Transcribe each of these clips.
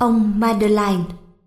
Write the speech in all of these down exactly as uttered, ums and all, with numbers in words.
Ông Madeleine.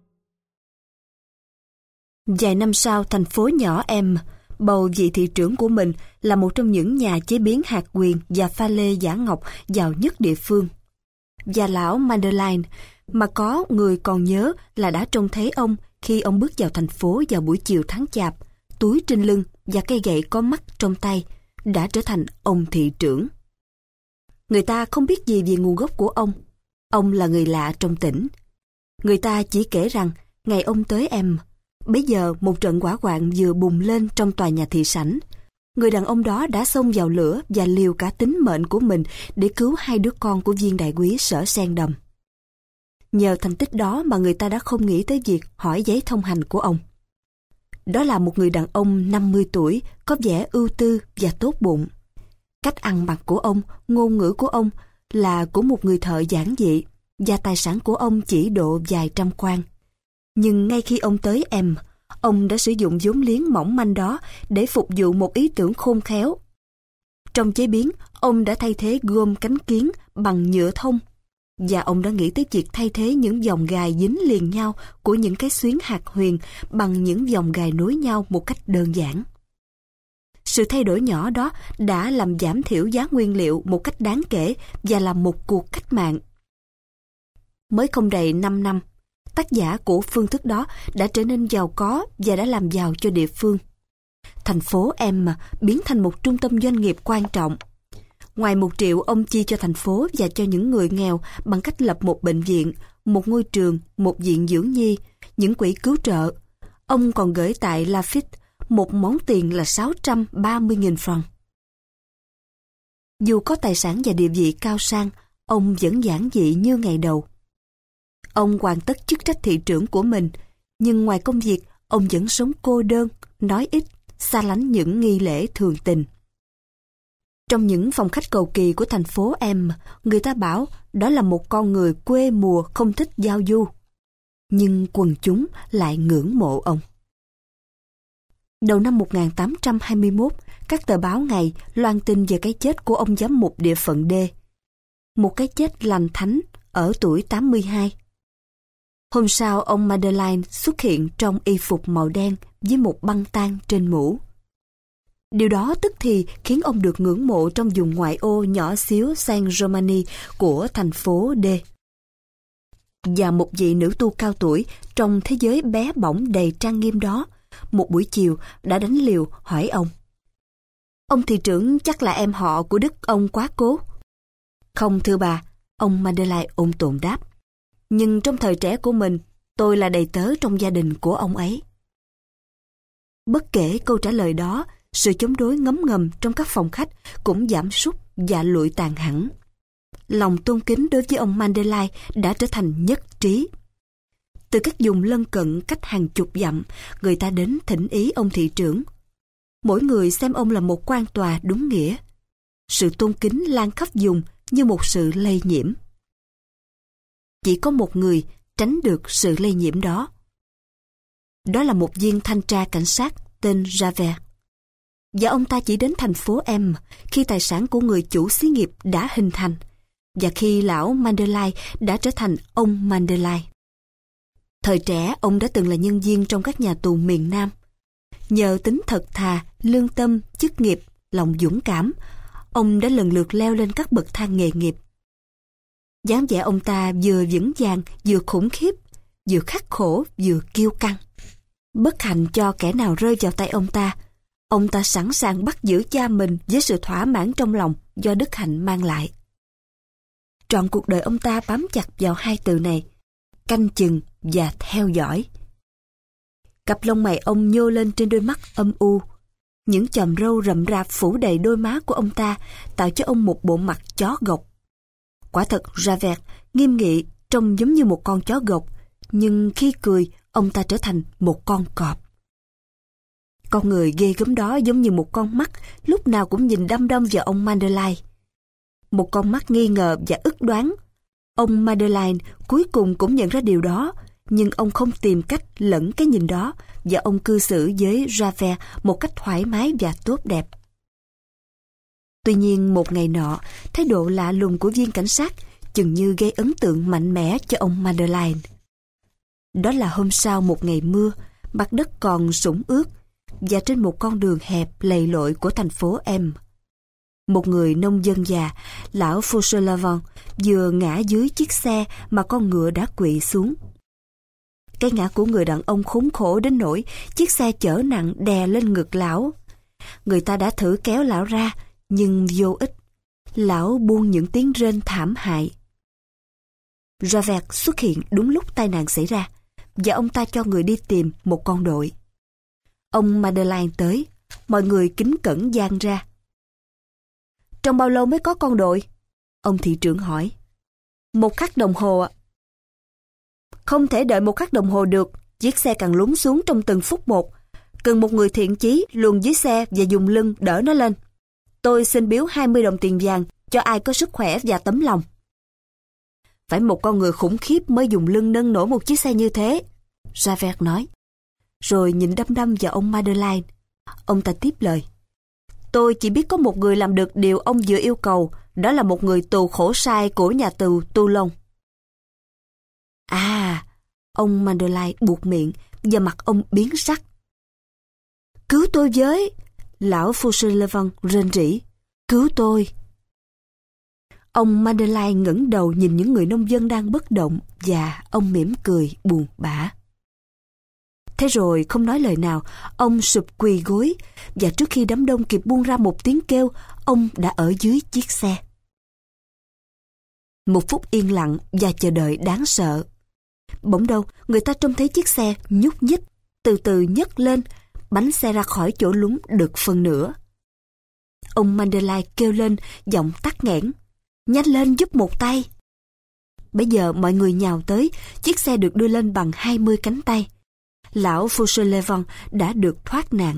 Vài năm sau, thành phố nhỏ em bầu vị thị trưởng của mình là một trong những nhà chế biến hạt quyền và pha lê giả ngọc giàu nhất địa phương. Và lão Madeleine, mà có người còn nhớ là đã trông thấy ông khi ông bước vào thành phố vào buổi chiều tháng chạp, túi trên lưng và cây gậy có mắt trong tay, đã trở thành ông thị trưởng. Người ta không biết gì về nguồn gốc của ông. Ông là người lạ trong tỉnh. Người ta chỉ kể rằng ngày ông tới em, bấy giờ một trận hỏa hoạn vừa bùng lên trong tòa nhà thị sảnh. Người đàn ông đó đã xông vào lửa và liều cả tính mệnh của mình để cứu hai đứa con của viên đại úy Sở Sen Đầm. Nhờ thành tích đó mà người ta đã không nghĩ tới việc hỏi giấy thông hành của ông. Đó là một người đàn ông năm mươi tuổi, có vẻ ưu tư và tốt bụng. Cách ăn mặc của ông, ngôn ngữ của ông là của một người thợ giản dị, và tài sản của ông chỉ độ vài trăm quan. Nhưng ngay khi ông tới em, ông đã sử dụng vốn liếng mỏng manh đó để phục vụ một ý tưởng khôn khéo. Trong chế biến, ông đã thay thế gôm cánh kiến bằng nhựa thông, và ông đã nghĩ tới việc thay thế những vòng gài dính liền nhau của những cái xuyến hạt huyền bằng những vòng gài nối nhau một cách đơn giản. Sự thay đổi nhỏ đó đã làm giảm thiểu giá nguyên liệu một cách đáng kể và là một cuộc cách mạng. Mới không đầy năm năm, tác giả của phương thức đó đã trở nên giàu có và đã làm giàu cho địa phương. Thành phố em biến thành một trung tâm doanh nghiệp quan trọng. Ngoài một triệu ông chi cho thành phố và cho những người nghèo bằng cách lập một bệnh viện, một ngôi trường, một viện dưỡng nhi, những quỹ cứu trợ, ông còn gửi tại Lafitte một món tiền là sáu trăm ba mươi nghìn franc. Dù có tài sản và địa vị cao sang, ông vẫn giản dị như ngày đầu. Ông hoàn tất chức trách thị trưởng của mình, nhưng ngoài công việc, ông vẫn sống cô đơn, nói ít, xa lánh những nghi lễ thường tình. Trong những phòng khách cầu kỳ của thành phố em, người ta bảo đó là một con người quê mùa không thích giao du. Nhưng quần chúng lại ngưỡng mộ ông. Đầu năm một nghìn tám trăm hai mươi mốt, các tờ báo ngày loan tin về cái chết của ông giám mục địa phận D. Một cái chết lành thánh ở tuổi tám mươi hai. Hôm sau, ông Madeleine xuất hiện trong y phục màu đen với một băng tang trên mũ. Điều đó tức thì khiến ông được ngưỡng mộ trong vùng ngoại ô nhỏ xíu Saint-Germain của thành phố D. Và một vị nữ tu cao tuổi trong thế giới bé bỏng đầy trang nghiêm đó, một buổi chiều đã đánh liều hỏi ông: "Ông thị trưởng chắc là em họ của đức ông quá cố?" "Không thưa bà," ông Madeleine ôn tồn đáp. "Nhưng trong thời trẻ của mình, tôi là đầy tớ trong gia đình của ông ấy." Bất kể câu trả lời đó, sự chống đối ngấm ngầm trong các phòng khách cũng giảm sút và lụi tàn hẳn. Lòng tôn kính đối với ông Madeleine đã trở thành nhất trí. Từ các vùng lân cận cách hàng chục dặm, người ta đến thỉnh ý ông thị trưởng. Mỗi người xem ông là một quan tòa đúng nghĩa. Sự tôn kính lan khắp vùng như một sự lây nhiễm. Chỉ có một người tránh được sự lây nhiễm đó. Đó là một viên thanh tra cảnh sát tên Javert. Và ông ta chỉ đến thành phố em khi tài sản của người chủ xí nghiệp đã hình thành, và khi lão Madeleine đã trở thành ông Madeleine. Thời trẻ, ông đã từng là nhân viên trong các nhà tù miền Nam. Nhờ tính thật thà, lương tâm, chức nghiệp, lòng dũng cảm, ông đã lần lượt leo lên các bậc thang nghề nghiệp. Dáng vẻ ông ta vừa vững vàng, vừa khủng khiếp, vừa khắc khổ, vừa kiêu căng. Bất hạnh cho kẻ nào rơi vào tay ông ta, ông ta sẵn sàng bắt giữ cha mình với sự thỏa mãn trong lòng do đức hạnh mang lại. Trọn cuộc đời ông ta bám chặt vào hai từ này: canh chừng và theo dõi. Cặp lông mày ông nhô lên trên đôi mắt âm u. Những chòm râu rậm rạp phủ đầy đôi má của ông ta, tạo cho ông một bộ mặt chó gộc. Quả thật, Javert nghiêm nghị, trông giống như một con chó gộc, nhưng khi cười, ông ta trở thành một con cọp. Con người ghê gớm đó giống như một con mắt, lúc nào cũng nhìn đăm đăm vào ông Madeleine. Một con mắt nghi ngờ và ức đoán. Ông Madeleine cuối cùng cũng nhận ra điều đó, nhưng ông không tìm cách lẫn cái nhìn đó, và ông cư xử với Javert một cách thoải mái và tốt đẹp. Tuy nhiên một ngày nọ, thái độ lạ lùng của viên cảnh sát chừng như gây ấn tượng mạnh mẽ cho ông Madeleine. Đó là hôm sau một ngày mưa, mặt đất còn sũng ướt, và trên một con đường hẹp lầy lội của thành phố M, một người nông dân già, lão Fauchelevent, vừa ngã dưới chiếc xe mà con ngựa đã quỵ xuống. Cái ngã của người đàn ông khốn khổ đến nỗi chiếc xe chở nặng đè lên ngực lão. Người ta đã thử kéo lão ra, nhưng vô ích. Lão buông những tiếng rên thảm hại. Javert xuất hiện đúng lúc tai nạn xảy ra, và ông ta cho người đi tìm một con đội. Ông Madeleine tới, mọi người kính cẩn dang ra. Trong bao lâu mới có con đội? Ông thị trưởng hỏi. Một khắc đồng hồ ạ. Không thể đợi một khắc đồng hồ được, chiếc xe càng lún xuống trong từng phút một. Cần một người thiện chí luồn dưới xe và dùng lưng đỡ nó lên. Tôi xin biếu hai mươi đồng tiền vàng cho ai có sức khỏe và tấm lòng. Phải một con người khủng khiếp mới dùng lưng nâng nổi một chiếc xe như thế, Javert nói. Rồi nhìn đăm đăm vào ông Madeleine. Ông ta tiếp lời. Tôi chỉ biết có một người làm được điều ông vừa yêu cầu, đó là một người tù khổ sai của nhà tù Toulon. À, ông Madeleine buột miệng và mặt ông biến sắc. Cứu tôi với! Lão Fauchelevent rên rỉ. Cứu tôi! Ông Madeleine ngẩng đầu nhìn những người nông dân đang bất động và ông mỉm cười buồn bã. Thế rồi không nói lời nào, ông sụp quỳ gối và trước khi đám đông kịp buông ra một tiếng kêu, ông đã ở dưới chiếc xe. Một phút yên lặng và chờ đợi đáng sợ. Bỗng đâu, người ta trông thấy chiếc xe nhúc nhích, từ từ nhấc lên, bánh xe ra khỏi chỗ lún được phần nửa. Ông Madeleine kêu lên, giọng tắc nghẽn. Nhanh lên giúp một tay. Bây giờ mọi người nhào tới, chiếc xe được đưa lên bằng hai mươi cánh tay. Lão Fauchelevent đã được thoát nạn.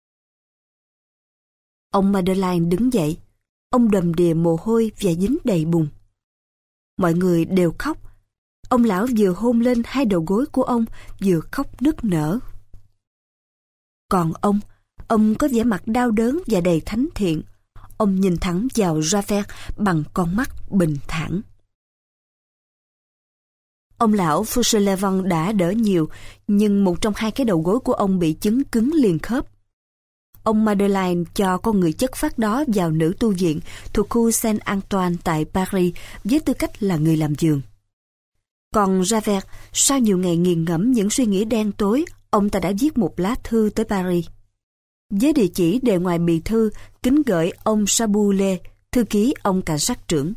Ông Madeleine đứng dậy. Ông đầm đìa mồ hôi và dính đầy bùn. Mọi người đều khóc. Ông lão vừa hôn lên hai đầu gối của ông, vừa khóc nức nở. Còn ông, ông có vẻ mặt đau đớn và đầy thánh thiện. Ông nhìn thẳng vào Javert bằng con mắt bình thản. Ông lão Fauchelevent đã đỡ nhiều, nhưng một trong hai cái đầu gối của ông bị chứng cứng liền khớp. Ông Madeleine cho con người chất phác đó vào nữ tu viện thuộc khu Saint-Antoine tại Paris với tư cách là người làm giường. Còn Javert, sau nhiều ngày nghiền ngẫm những suy nghĩ đen tối, ông ta đã viết một lá thư tới Paris. Với địa chỉ đề ngoài bì thư, kính gửi ông Saboulé, thư ký ông cảnh sát trưởng.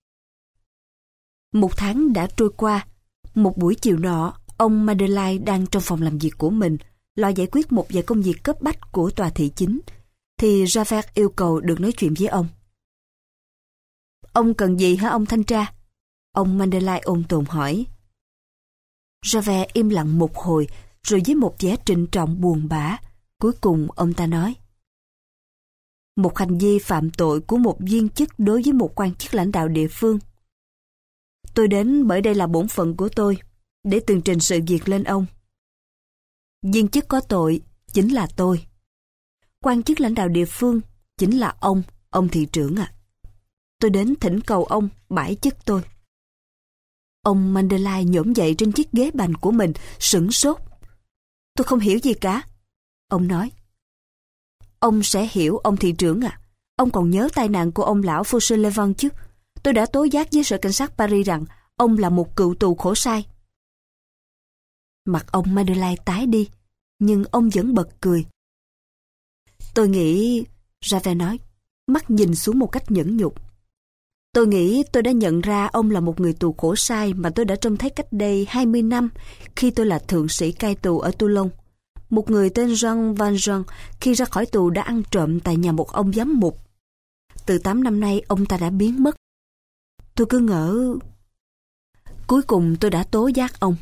Một tháng đã trôi qua. Một buổi chiều nọ, ông Madeleine đang trong phòng làm việc của mình, lo giải quyết một vài công việc cấp bách của tòa thị chính, thì Javert yêu cầu được nói chuyện với ông. Ông cần gì hả ông thanh tra? Ông Madeleine ôn tồn hỏi. Javert im lặng một hồi, rồi với một vẻ trịnh trọng buồn bã, cuối cùng ông ta nói. Một hành vi phạm tội của một viên chức đối với một quan chức lãnh đạo địa phương. Tôi đến bởi đây là bổn phận của tôi, để tường trình sự việc lên ông. Viên chức có tội chính là tôi. Quan chức lãnh đạo địa phương chính là ông, ông thị trưởng ạ. À. Tôi đến thỉnh cầu ông bãi chức tôi. Ông Madeleine nhổm dậy trên chiếc ghế bành của mình, sửng sốt. Tôi không hiểu gì cả. Ông nói. Ông sẽ hiểu, ông thị trưởng ạ. À. Ông còn nhớ tai nạn của ông lão Fauchelevent chứ? Tôi đã tố giác với sở cảnh sát Paris rằng ông là một cựu tù khổ sai. Mặt ông Madeleine tái đi, nhưng ông vẫn bật cười. Tôi nghĩ, Javert nói, mắt nhìn xuống một cách nhẫn nhục. Tôi nghĩ tôi đã nhận ra ông là một người tù khổ sai mà tôi đã trông thấy cách đây hai mươi năm khi tôi là thượng sĩ cai tù ở Toulon. Một người tên Jean Valjean khi ra khỏi tù đã ăn trộm tại nhà một ông giám mục. Từ tám năm nay ông ta đã biến mất. Tôi cứ ngỡ... Cuối cùng tôi đã tố giác ông.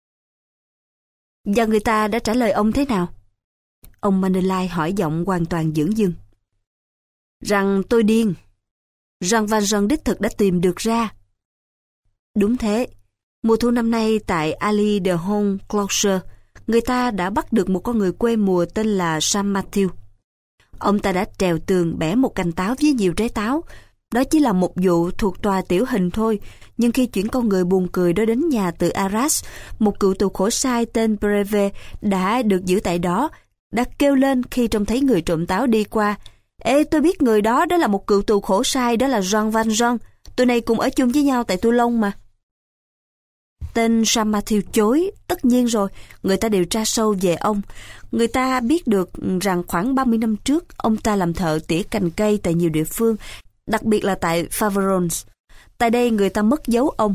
Và người ta đã trả lời ông thế nào? Ông Madeleine hỏi giọng hoàn toàn dửng dưng. Rằng tôi điên. Jean Valjean đích thực đã tìm được ra. Đúng thế. Mùa thu năm nay tại Allée de Honte Clocher, người ta đã bắt được một con người quê mùa tên là Sam Matthew. Ông ta đã trèo tường bẻ một cành táo với nhiều trái táo, Đó chỉ là một vụ thuộc tòa tiểu hình thôi, nhưng khi chuyển con người buồn cười đó đến nhà từ Arras, một cựu tù khổ sai tên Breve đã được giữ tại đó, đã kêu lên khi trông thấy người trộm táo đi qua. Ê, tôi biết người đó, đó là một cựu tù khổ sai, đó là Jean Valjean. Tụi này cùng ở chung với nhau tại Toulon mà. Tên Jean Mathieu chối, tất nhiên rồi, người ta điều tra sâu về ông. Người ta biết được rằng khoảng ba mươi năm trước, ông ta làm thợ tỉa cành cây tại nhiều địa phương, đặc biệt là tại Faverolles. Tại đây người ta mất dấu ông.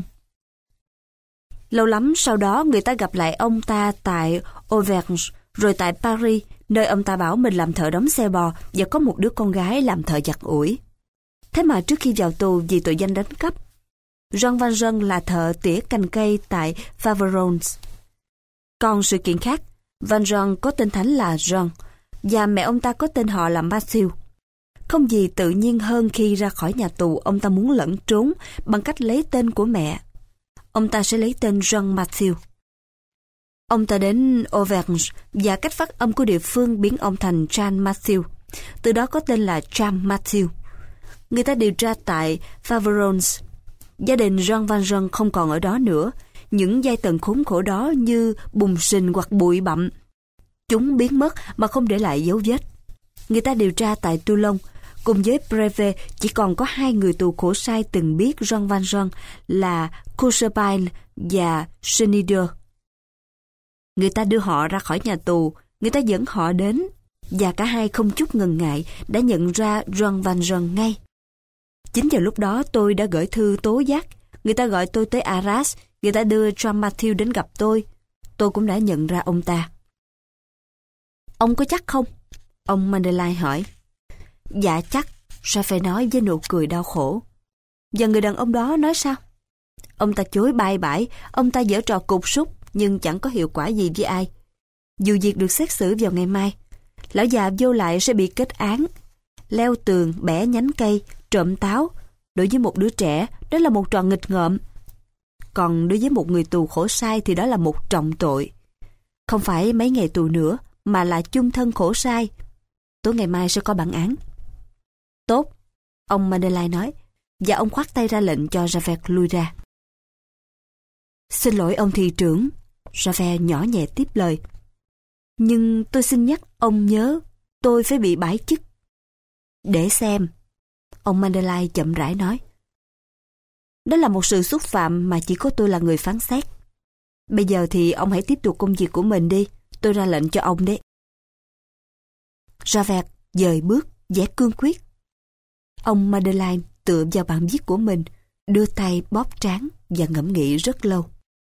Lâu lắm sau đó người ta gặp lại ông ta tại Auvergne, rồi tại Paris, nơi ông ta bảo mình làm thợ đóng xe bò và có một đứa con gái làm thợ giặt ủi. Thế mà trước khi vào tù vì tội danh đánh cắp, Jean Valjean là thợ tỉa cành cây tại Faverolles. Còn sự kiện khác, Valjean có tên thánh là Jean, và mẹ ông ta có tên họ là Mathieu. Không gì tự nhiên hơn khi ra khỏi nhà tù ông ta muốn lẩn trốn bằng cách lấy tên của mẹ. Ông ta sẽ lấy tên Jean Mathieu. Ông ta đến Auvergne và cách phát âm của địa phương biến ông thành Jean Mathieu. Từ đó có tên là Jean Mathieu. Người ta điều tra tại Faverolles. Gia đình Jean Valjean không còn ở đó nữa. Những giai tầng khốn khổ đó như bùn sình hoặc bụi bặm. Chúng biến mất mà không để lại dấu vết. Người ta điều tra tại Toulon. Cùng với Breve chỉ còn có hai người tù khổ sai từng biết Jean Valjean là Courchepine và Schneider. Người ta đưa họ ra khỏi nhà tù, người ta dẫn họ đến, và cả hai không chút ngần ngại đã nhận ra Jean Valjean ngay. Chính vào lúc đó tôi đã gửi thư tố giác. Người ta gọi tôi tới Arras, người ta đưa Jean Mathieu đến gặp tôi. Tôi cũng đã nhận ra ông ta. Ông có chắc không? Ông Madeleine hỏi. Dạ chắc, Raphael nói với nụ cười đau khổ. Và người đàn ông đó nói sao? Ông ta chối bai bãi, ông ta giở trò cục súc, nhưng chẳng có hiệu quả gì với ai. Dù việc được xét xử vào ngày mai, lão già vô lại sẽ bị kết án. Leo tường, bẻ nhánh cây, trộm táo. Đối với một đứa trẻ, đó là một trò nghịch ngợm. Còn đối với một người tù khổ sai thì đó là một trọng tội. Không phải mấy ngày tù nữa, mà là chung thân khổ sai. Tối ngày mai sẽ có bản án. Tốt, ông Madeleine nói, và ông khoát tay ra lệnh cho Javert lui ra. Xin lỗi ông thị trưởng, Javert nhỏ nhẹ tiếp lời. Nhưng tôi xin nhắc ông nhớ, tôi phải bị bãi chức. Để xem, ông Madeleine chậm rãi nói. Đó là một sự xúc phạm mà chỉ có tôi là người phán xét. Bây giờ thì ông hãy tiếp tục công việc của mình đi, tôi ra lệnh cho ông đấy. Javert dời bước, vẻ cương quyết. Ông Madeleine tựa vào bản viết của mình, đưa tay bóp trán và ngẫm nghĩ rất lâu.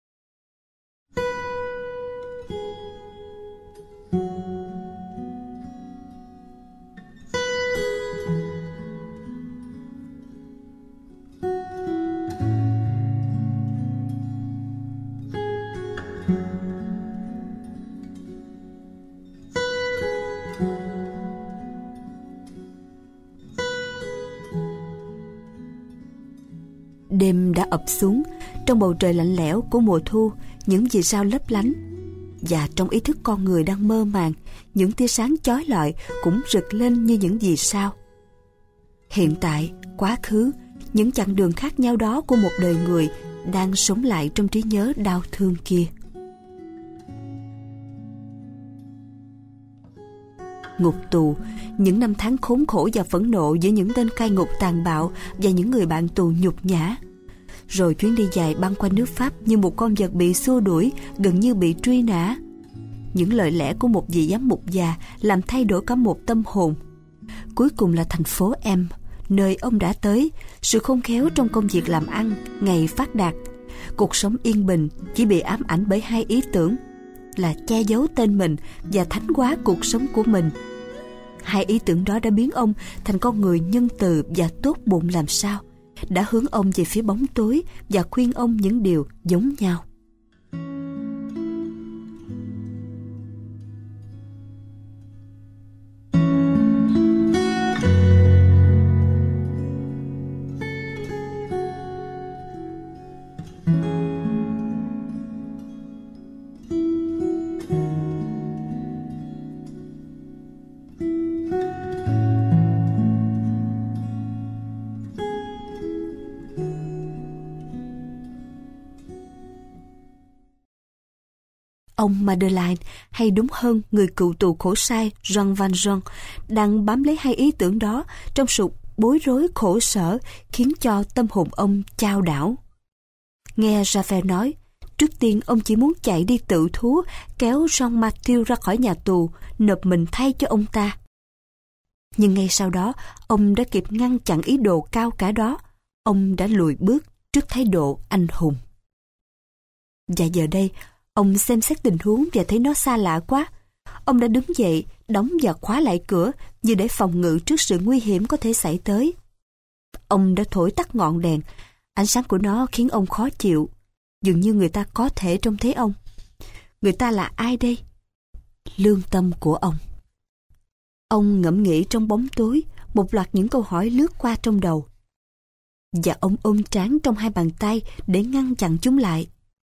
Đêm đã ập xuống, trong bầu trời lạnh lẽo của mùa thu, những vì sao lấp lánh. Và trong ý thức con người đang mơ màng, những tia sáng chói lọi cũng rực lên như những vì sao. Hiện tại, quá khứ, những chặng đường khác nhau đó của một đời người đang sống lại trong trí nhớ đau thương kia. Ngục tù, những năm tháng khốn khổ và phẫn nộ giữa những tên cai ngục tàn bạo và những người bạn tù nhục nhã. Rồi chuyến đi dài băng qua nước Pháp như một con vật bị xua đuổi, gần như bị truy nã. Những lời lẽ của một vị giám mục già làm thay đổi cả một tâm hồn. Cuối cùng là thành phố M, nơi ông đã tới, sự khôn khéo trong công việc làm ăn, ngày phát đạt. Cuộc sống yên bình chỉ bị ám ảnh bởi hai ý tưởng, là che giấu tên mình và thánh hóa cuộc sống của mình. Hai ý tưởng đó đã biến ông thành con người nhân từ và tốt bụng làm sao, đã hướng ông về phía bóng tối và khuyên ông những điều giống nhau. Ông Madeleine, hay đúng hơn người cựu tù khổ sai Jean Valjean, đang bám lấy hai ý tưởng đó trong sự bối rối khổ sở, khiến cho tâm hồn ông chao đảo. Nghe Javert nói, trước tiên ông chỉ muốn chạy đi tự thú, kéo Jean Mathieu ra khỏi nhà tù, nộp mình thay cho ông ta. Nhưng ngay sau đó, ông đã kịp ngăn chặn ý đồ cao cả đó. Ông đã lùi bước trước thái độ anh hùng. Và giờ đây, ông xem xét tình huống và thấy nó xa lạ quá. Ông đã đứng dậy, đóng và khóa lại cửa như để phòng ngự trước sự nguy hiểm có thể xảy tới. Ông đã thổi tắt ngọn đèn. Ánh sáng của nó khiến ông khó chịu. Dường như người ta có thể trông thấy ông. Người ta là ai đây? Lương tâm của ông. Ông ngẫm nghĩ trong bóng tối, một loạt những câu hỏi lướt qua trong đầu. Và ông ôm trán trong hai bàn tay để ngăn chặn chúng lại.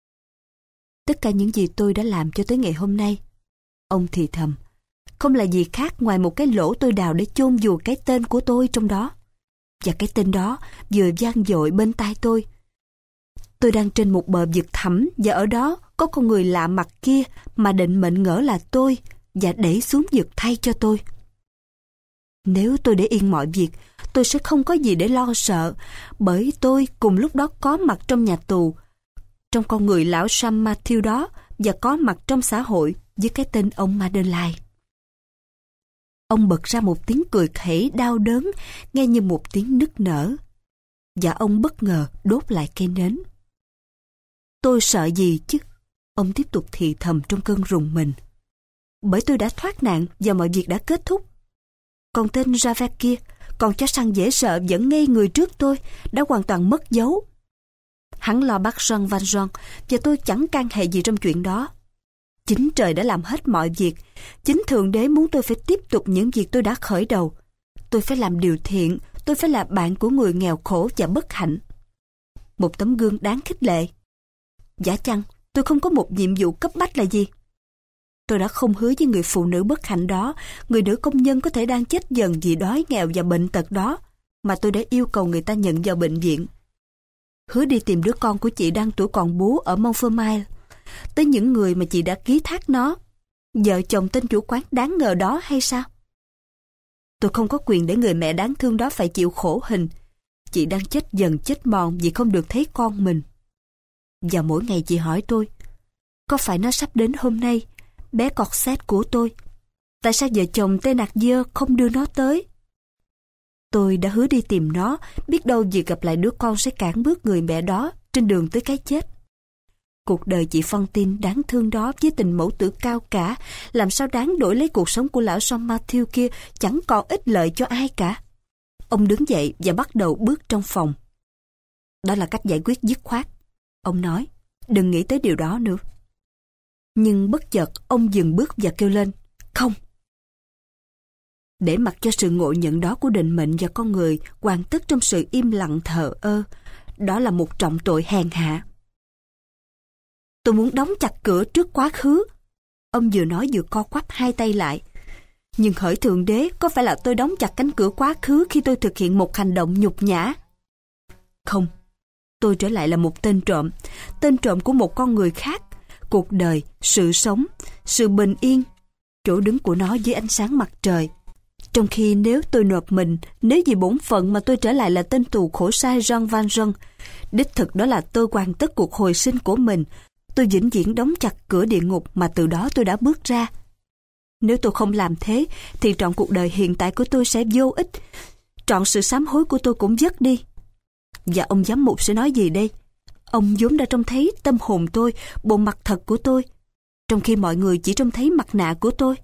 Tất cả những gì tôi đã làm cho tới ngày hôm nay, ông thì thầm, không là gì khác ngoài một cái lỗ tôi đào để chôn vùi cái tên của tôi trong đó. Và cái tên đó vừa vang dội bên tai tôi. Tôi đang trên một bờ vực thẳm, và ở đó có con người lạ mặt kia mà định mệnh ngỡ là tôi và đẩy xuống vực thay cho tôi. Nếu tôi để yên mọi việc, tôi sẽ không có gì để lo sợ, bởi tôi cùng lúc đó có mặt trong nhà tù, trong con người lão Jean Mathieu đó, và có mặt trong xã hội với cái tên ông Madeleine. Ông bật ra một tiếng cười khẩy đau đớn, nghe như một tiếng nức nở. Và ông bất ngờ đốt lại cây nến. Tôi sợ gì chứ? Ông tiếp tục thì thầm trong cơn rùng mình. Bởi tôi đã thoát nạn và mọi việc đã kết thúc. Còn tên Javert kia, còn chó săn dễ sợ vẫn ngây người trước tôi, đã hoàn toàn mất dấu. Hắn lo bắt Jean Valjean và tôi chẳng can hệ gì trong chuyện đó. Chính trời đã làm hết mọi việc. Chính Thượng Đế muốn tôi phải tiếp tục những việc tôi đã khởi đầu. Tôi phải làm điều thiện, tôi phải là bạn của người nghèo khổ và bất hạnh. Một tấm gương đáng khích lệ. Giả chăng tôi không có một nhiệm vụ cấp bách là gì? Tôi đã không hứa với người phụ nữ bất hạnh đó, người nữ công nhân có thể đang chết dần vì đói nghèo và bệnh tật đó, mà tôi đã yêu cầu người ta nhận vào bệnh viện. Hứa đi tìm đứa con của chị đang tuổi còn bú ở Montfermeil, tới những người mà chị đã ký thác nó. Vợ chồng tên chủ quán đáng ngờ đó hay sao? Tôi không có quyền để người mẹ đáng thương đó phải chịu khổ hình. Chị đang chết dần chết mòn vì không được thấy con mình. Và mỗi ngày chị hỏi tôi, có phải nó sắp đến hôm nay, bé Corset của tôi? Tại sao vợ chồng Thénardier không đưa nó tới? Tôi đã hứa đi tìm nó, biết đâu việc gặp lại đứa con sẽ cản bước người mẹ đó trên đường tới cái chết. Cuộc đời chị Fantine đáng thương đó với tình mẫu tử cao cả, làm sao đáng đổi lấy cuộc sống của lão Jean Mathieu kia, chẳng còn ích lợi cho ai cả. Ông đứng dậy và bắt đầu bước trong phòng. Đó là cách giải quyết dứt khoát. Ông nói, đừng nghĩ tới điều đó nữa. Nhưng bất chợt ông dừng bước và kêu lên, không. Để mặc cho sự ngộ nhận đó của định mệnh và con người hoàn tất trong sự im lặng thờ ơ, đó là một trọng tội hèn hạ. Tôi muốn đóng chặt cửa trước quá khứ. Ông vừa nói vừa co quắp hai tay lại. Nhưng hỡi Thượng Đế, có phải là tôi đóng chặt cánh cửa quá khứ khi tôi thực hiện một hành động nhục nhã? Không, tôi trở lại là một tên trộm, tên trộm của một con người khác. Cuộc đời, sự sống, sự bình yên, chỗ đứng của nó dưới ánh sáng mặt trời. Trong khi nếu tôi nộp mình, nếu vì bổn phận mà tôi trở lại là tên tù khổ sai Jean Valjean, đích thực đó là tôi hoàn tất cuộc hồi sinh của mình. Tôi vĩnh viễn đóng chặt cửa địa ngục mà từ đó tôi đã bước ra. Nếu tôi không làm thế, thì trọn cuộc đời hiện tại của tôi sẽ vô ích. Trọn sự sám hối của tôi cũng dứt đi. Và ông giám mục sẽ nói gì đây? Ông vốn đã trông thấy tâm hồn tôi, bộ mặt thật của tôi, trong khi mọi người chỉ trông thấy mặt nạ của tôi.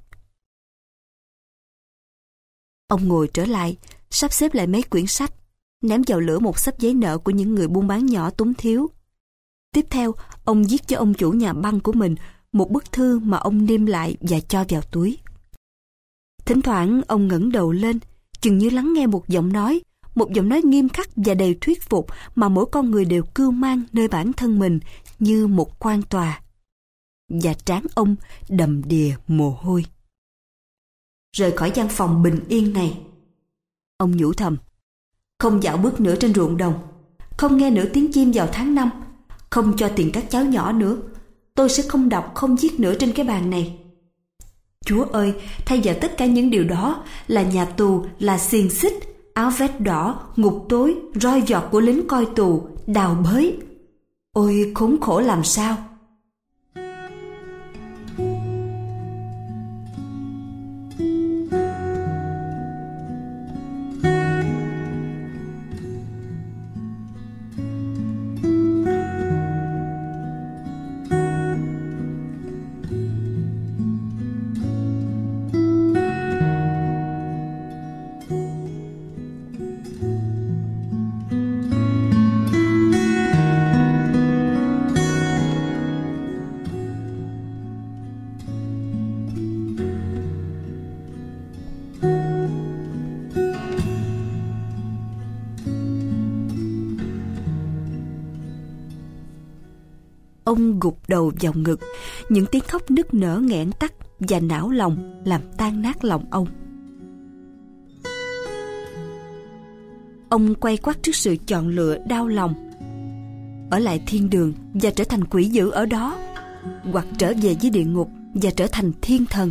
Ông ngồi trở lại, sắp xếp lại mấy quyển sách, ném vào lửa một xấp giấy nợ của những người buôn bán nhỏ túng thiếu. Tiếp theo, ông viết cho ông chủ nhà băng của mình một bức thư mà ông niêm lại và cho vào túi. Thỉnh thoảng ông ngẩng đầu lên, chừng như lắng nghe một giọng nói, một giọng nói nghiêm khắc và đầy thuyết phục mà mỗi con người đều cưu mang nơi bản thân mình như một quan tòa. Và trán ông đầm đìa mồ hôi. Rời khỏi gian phòng bình yên này, ông nhủ thầm, không dạo bước nữa trên ruộng đồng, không nghe nửa tiếng chim vào tháng năm, không cho tiền các cháu nhỏ nữa, tôi sẽ không đọc, không viết nữa trên cái bàn này. Chúa ơi, thay vào tất cả những điều đó là nhà tù, là xiềng xích, áo vest đỏ, ngục tối, roi giọt của lính coi tù, đào bới. Ôi khốn khổ làm sao! Ông gục đầu vào ngực, những tiếng khóc nức nở nghẹn tắt và não lòng làm tan nát lòng ông. Ông quay quắt trước sự chọn lựa đau lòng: ở lại thiên đường và trở thành quỷ dữ ở đó, hoặc trở về với địa ngục và trở thành thiên thần.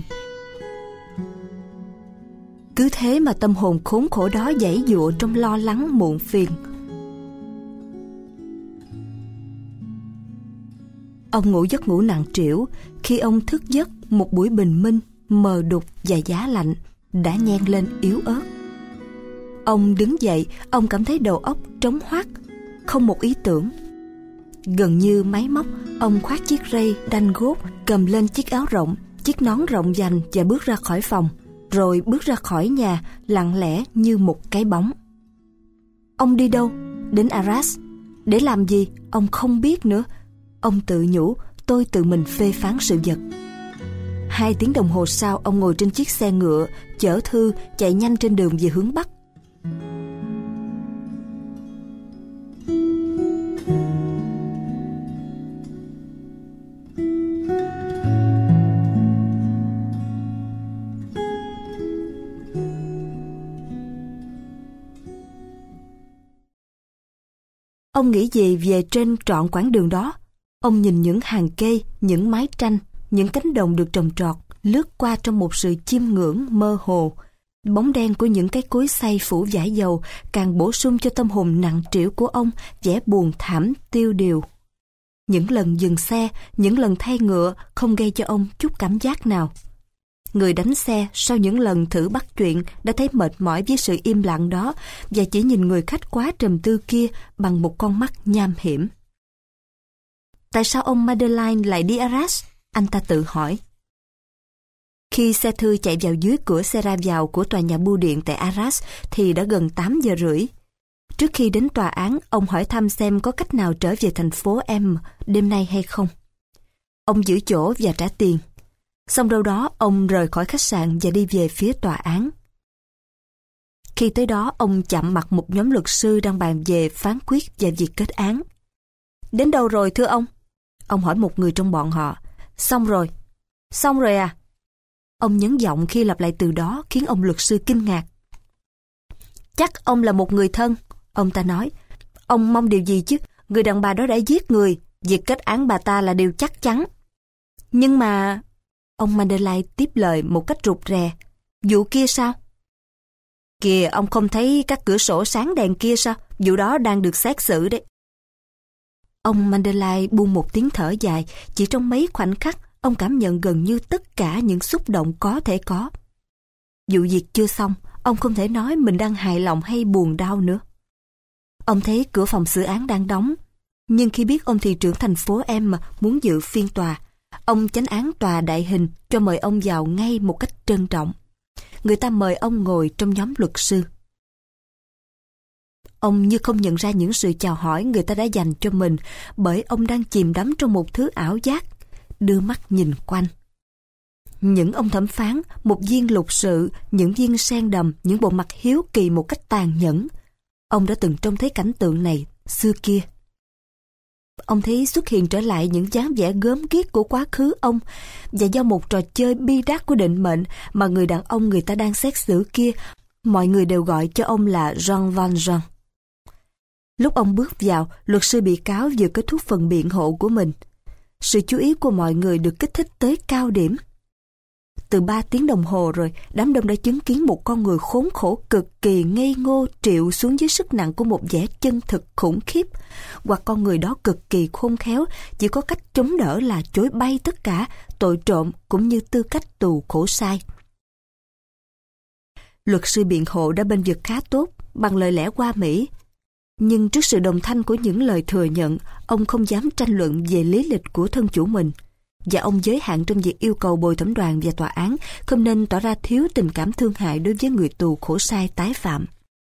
Cứ thế mà tâm hồn khốn khổ đó giãy giụa trong lo lắng muộn phiền. Ông ngủ giấc ngủ nặng trĩu khi ông thức giấc một buổi bình minh mờ đục và giá lạnh đã nhen lên yếu ớt. Ông đứng dậy, ông cảm thấy đầu óc trống hoác, không một ý tưởng. Gần như máy móc, ông khoác chiếc ray đanh gốt, cầm lên chiếc áo rộng, chiếc nón rộng vành và bước ra khỏi phòng, rồi bước ra khỏi nhà lặng lẽ như một cái bóng. Ông đi đâu? Đến Arras. Để làm gì? Ông không biết nữa. Ông tự nhủ, tôi tự mình phê phán sự vật. Hai tiếng đồng hồ sau, ông ngồi trên chiếc xe ngựa chở thư chạy nhanh trên đường về hướng Bắc. Ông nghĩ gì về trên trọn quãng đường đó? Ông nhìn những hàng cây, những mái tranh, những cánh đồng được trồng trọt lướt qua trong một sự chiêm ngưỡng mơ hồ. Bóng đen của những cái cối xay phủ vải dầu càng bổ sung cho tâm hồn nặng trĩu của ông vẻ buồn thảm tiêu điều. Những lần dừng xe, những lần thay ngựa không gây cho ông chút cảm giác nào. Người đánh xe sau những lần thử bắt chuyện đã thấy mệt mỏi với sự im lặng đó và chỉ nhìn người khách quá trầm tư kia bằng một con mắt nham hiểm. Tại sao ông Madeleine lại đi Arras? Anh ta tự hỏi. Khi xe thư chạy vào dưới cửa xe ra vào của tòa nhà bưu điện tại Arras thì đã gần tám giờ rưỡi. Trước khi đến tòa án, ông hỏi thăm xem có cách nào trở về thành phố M đêm nay hay không. Ông giữ chỗ và trả tiền. Xong đâu đó, ông rời khỏi khách sạn và đi về phía tòa án. Khi tới đó, ông chạm mặt một nhóm luật sư đang bàn về phán quyết và việc kết án. Đến đâu rồi thưa ông? Ông hỏi một người trong bọn họ. Xong rồi. Xong rồi à? Ông nhấn giọng khi lặp lại từ đó khiến ông luật sư kinh ngạc. Chắc ông là một người thân, ông ta nói. Ông mong điều gì chứ? Người đàn bà đó đã giết người. Việc kết án bà ta là điều chắc chắn. Nhưng mà... Ông Madeleine tiếp lời một cách rụt rè. Vụ kia sao? Kìa, ông không thấy các cửa sổ sáng đèn kia sao? Vụ đó đang được xét xử đấy. Ông Madeleine buông một tiếng thở dài. Chỉ trong mấy khoảnh khắc, ông cảm nhận gần như tất cả những xúc động có thể có. Vụ việc chưa xong, ông không thể nói mình đang hài lòng hay buồn đau nữa. Ông thấy cửa phòng xử án đang đóng. Nhưng khi biết ông thị trưởng thành phố M muốn dự phiên tòa, ông chánh án tòa đại hình cho mời ông vào ngay một cách trân trọng. Người ta mời ông ngồi trong nhóm luật sư. Ông như không nhận ra những sự chào hỏi người ta đã dành cho mình bởi ông đang chìm đắm trong một thứ ảo giác, đưa mắt nhìn quanh. Những ông thẩm phán, một viên lục sự, những viên sen đầm, những bộ mặt hiếu kỳ một cách tàn nhẫn. Ông đã từng trông thấy cảnh tượng này xưa kia. Ông thấy xuất hiện trở lại những dáng vẻ gớm ghiếc của quá khứ ông, và do một trò chơi bi đát của định mệnh mà người đàn ông người ta đang xét xử kia, mọi người đều gọi cho ông là Jean Valjean. Lúc ông bước vào, luật sư bị cáo vừa kết thúc phần biện hộ của mình. Sự chú ý của mọi người được kích thích tới cao điểm. Từ ba tiếng đồng hồ rồi, đám đông đã chứng kiến một con người khốn khổ cực kỳ ngây ngô triệu xuống dưới sức nặng của một vẻ chân thực khủng khiếp, hoặc con người đó cực kỳ khôn khéo, chỉ có cách chống đỡ là chối bay tất cả tội trộm cũng như tư cách tù khổ sai. Luật sư biện hộ đã bênh vực khá tốt bằng lời lẽ hoa mỹ, nhưng trước sự đồng thanh của những lời thừa nhận, ông không dám tranh luận về lý lịch của thân chủ mình, và ông giới hạn trong việc yêu cầu bồi thẩm đoàn và tòa án không nên tỏ ra thiếu tình cảm thương hại đối với người tù khổ sai tái phạm.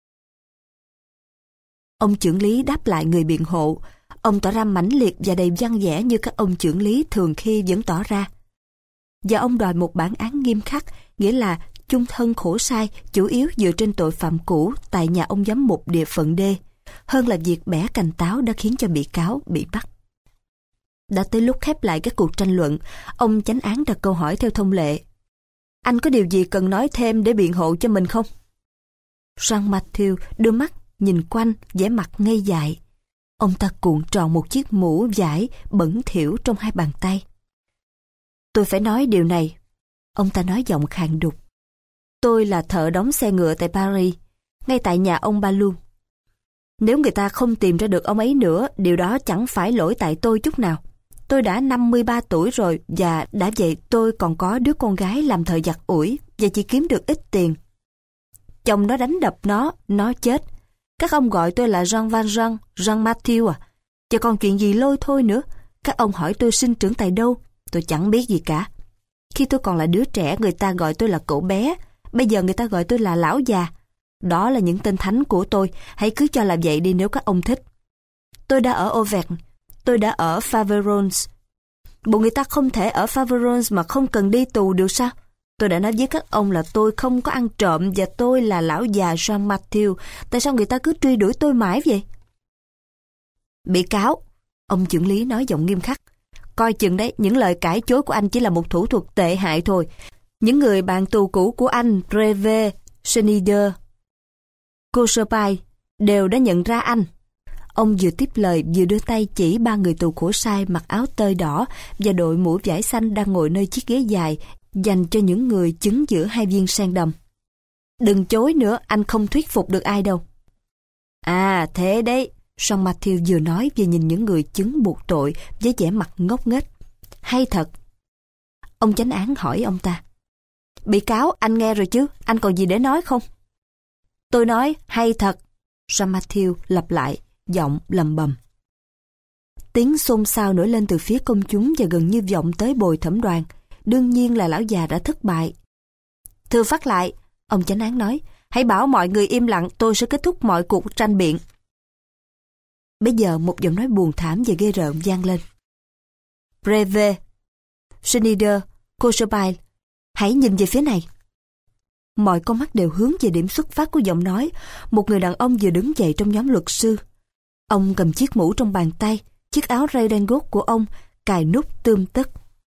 Ông chưởng lý đáp lại người biện hộ. Ông tỏ ra mãnh liệt và đầy văn vẻ như các ông chưởng lý thường khi vẫn tỏ ra. Và ông đòi một bản án nghiêm khắc, nghĩa là chung thân khổ sai chủ yếu dựa trên tội phạm cũ tại nhà ông giám mục địa phận D, hơn là việc bẻ cành táo đã khiến cho bị cáo bị bắt. Đã tới lúc khép lại các cuộc tranh luận, ông chánh án đặt câu hỏi theo thông lệ. Anh có điều gì cần nói thêm để biện hộ cho mình không? Jean Mathieu đưa mắt nhìn quanh, vẻ mặt ngây dại. Ông ta cuộn tròn một chiếc mũ vải bẩn thỉu trong hai bàn tay. Tôi phải nói điều này. Ông ta nói giọng khàn đục. Tôi là thợ đóng xe ngựa tại Paris, ngay tại nhà ông Balou. Nếu người ta không tìm ra được ông ấy nữa, điều đó chẳng phải lỗi tại tôi chút nào. Tôi đã năm mươi ba tuổi rồi, và đã vậy tôi còn có đứa con gái làm thợ giặt ủi và chỉ kiếm được ít tiền. Chồng nó đánh đập nó, nó chết. Các ông gọi tôi là Jean Valjean, Jean Mathieu à? Chứ còn chuyện gì lôi thôi nữa. Các ông hỏi tôi sinh trưởng tại đâu, tôi chẳng biết gì cả. Khi tôi còn là đứa trẻ, người ta gọi tôi là cậu bé. Bây giờ người ta gọi tôi là lão già. Đó là những tên thánh của tôi, hãy cứ cho là vậy đi nếu các ông thích. Tôi đã ở Auvergne, tôi đã ở Faverolles. Bộ người ta không thể ở Faverolles mà không cần đi tù được sao? Tôi đã nói với các ông là tôi không có ăn trộm và tôi là lão già Jean Mathieu. Tại sao người ta cứ truy đuổi tôi mãi vậy? Bị cáo, ông chưởng lý nói giọng nghiêm khắc. Coi chừng đấy, những lời cãi chối của anh chỉ là một thủ thuật tệ hại thôi. Những người bạn tù cũ của anh, Brevet, Schneider, Cochepaille, đều đã nhận ra anh. Ông vừa tiếp lời vừa đưa tay chỉ ba người tù khổ sai mặc áo tơi đỏ và đội mũ vải xanh đang ngồi nơi chiếc ghế dài dành cho những người chứng giữa hai viên sen đầm. Đừng chối nữa, anh không thuyết phục được ai đâu. À thế đấy, Jean Mathieu vừa nói vừa nhìn những người chứng buộc tội với vẻ mặt ngốc nghếch. Hay thật. Ông chánh án hỏi ông ta. Bị cáo, anh nghe rồi chứ, anh còn gì để nói không? Tôi nói hay thật. Jean Mathieu lặp lại, giọng lầm bầm. Tiếng xôn xao nổi lên từ phía công chúng và gần như vọng tới bồi thẩm đoàn. Đương nhiên là lão già đã thất bại. Thưa phát lại, ông chánh án nói, hãy bảo mọi người im lặng, tôi sẽ kết thúc mọi cuộc tranh biện. Bây giờ một giọng nói buồn thảm và ghê rợn vang lên. Brevet, Schneider, Cochepaille, hãy nhìn về phía này. Mọi con mắt đều hướng về điểm xuất phát của giọng nói. Một người đàn ông vừa đứng dậy trong nhóm luật sư. Ông cầm chiếc mũ trong bàn tay, chiếc áo redingot của ông cài nút tươm tất.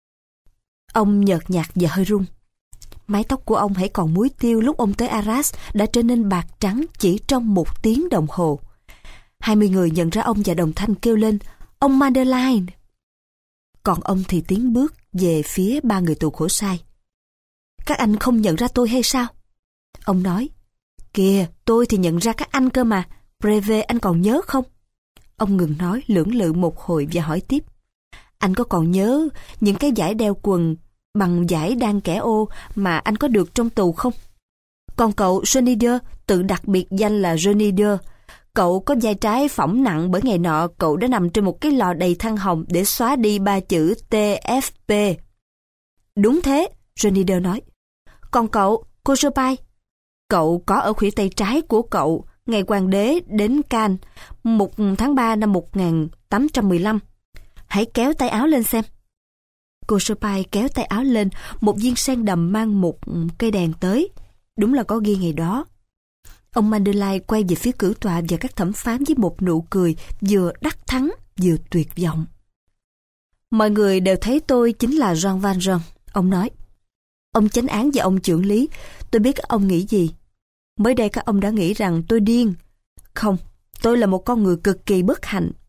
Ông nhợt nhạt và hơi run. Mái tóc của ông hãy còn muối tiêu lúc ông tới Arras đã trở nên bạc trắng chỉ trong một tiếng đồng hồ. Hai mươi người nhận ra ông và đồng thanh kêu lên, ông Madeleine. Còn ông thì tiến bước về phía ba người tù khổ sai. Các anh không nhận ra tôi hay sao? Ông nói, kìa, tôi thì nhận ra các anh cơ mà. Brevet, anh còn nhớ không? Ông ngừng nói, lưỡng lự một hồi và hỏi tiếp. Anh có còn nhớ những cái dải đeo quần bằng dải đan kẻ ô mà anh có được trong tù không? Còn cậu Schneider, tự đặc biệt danh là Schneider, cậu có vai trái phỏng nặng bởi ngày nọ cậu đã nằm trên một cái lò đầy than hồng để xóa đi ba chữ T F P. Đúng thế, Schneider nói. Còn cậu, Cochepaille, cậu có ở khuỷu tay trái của cậu ngày hoàng đế đến Cannes, một tháng ba năm một nghìn tám trăm mười lăm. Hãy kéo tay áo lên xem. Cochepaille kéo tay áo lên, một viên sen đầm mang một cây đèn tới. Đúng là có ghi ngày đó. Ông Madeleine quay về phía cử tọa và các thẩm phán với một nụ cười vừa đắc thắng vừa tuyệt vọng. Mọi người đều thấy tôi chính là Jean Valjean, ông nói. Ông chánh án và ông chưởng lý, tôi biết các ông nghĩ gì. Mới đây các ông đã nghĩ rằng tôi điên. Không, tôi là một con người cực kỳ bất hạnh.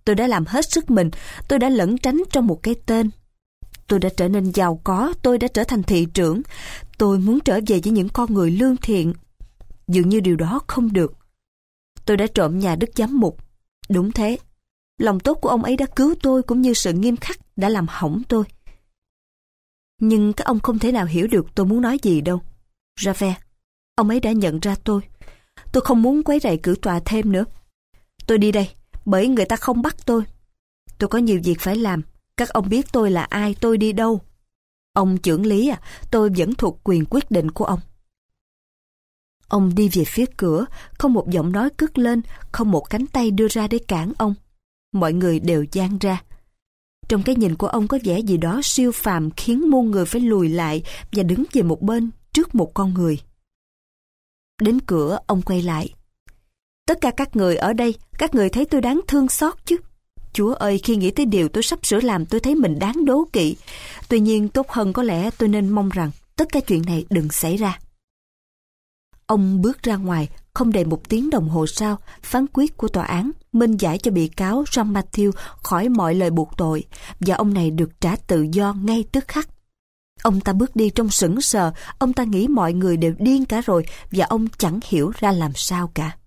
Tôi đã làm hết sức mình, tôi đã lẩn tránh trong một cái tên. Tôi đã trở nên giàu có, tôi đã trở thành thị trưởng. Tôi muốn trở về với những con người lương thiện. Dường như điều đó không được. Tôi đã trộm nhà Đức Giám mục. Đúng thế. Lòng tốt của ông ấy đã cứu tôi, cũng như sự nghiêm khắc đã làm hỏng tôi. Nhưng các ông không thể nào hiểu được tôi muốn nói gì đâu. Javert, ông ấy đã nhận ra tôi. Tôi không muốn quấy rầy cử tòa thêm nữa. Tôi đi đây, bởi người ta không bắt tôi. Tôi có nhiều việc phải làm. Các ông biết tôi là ai, tôi đi đâu. Ông trưởng lý à, tôi vẫn thuộc quyền quyết định của ông. Ông đi về phía cửa, không một giọng nói cất lên, không một cánh tay đưa ra để cản ông. Mọi người đều dang ra. Trong cái nhìn của ông có vẻ gì đó siêu phàm, khiến muôn người phải lùi lại và đứng về một bên trước một con người. Đến cửa, ông quay lại. Tất cả các người ở đây, các người thấy tôi đáng thương xót chứ? Chúa ơi, khi nghĩ tới điều tôi sắp sửa làm, tôi thấy mình đáng đố kỵ. Tuy nhiên tốt hơn có lẽ tôi nên mong rằng tất cả chuyện này đừng xảy ra. Ông bước ra ngoài, không đầy một tiếng đồng hồ sau, phán quyết của tòa án minh giải cho bị cáo Jean Mathieu khỏi mọi lời buộc tội, và ông này được trả tự do ngay tức khắc. Ông ta bước đi trong sững sờ, ông ta nghĩ mọi người đều điên cả rồi, và ông chẳng hiểu ra làm sao cả.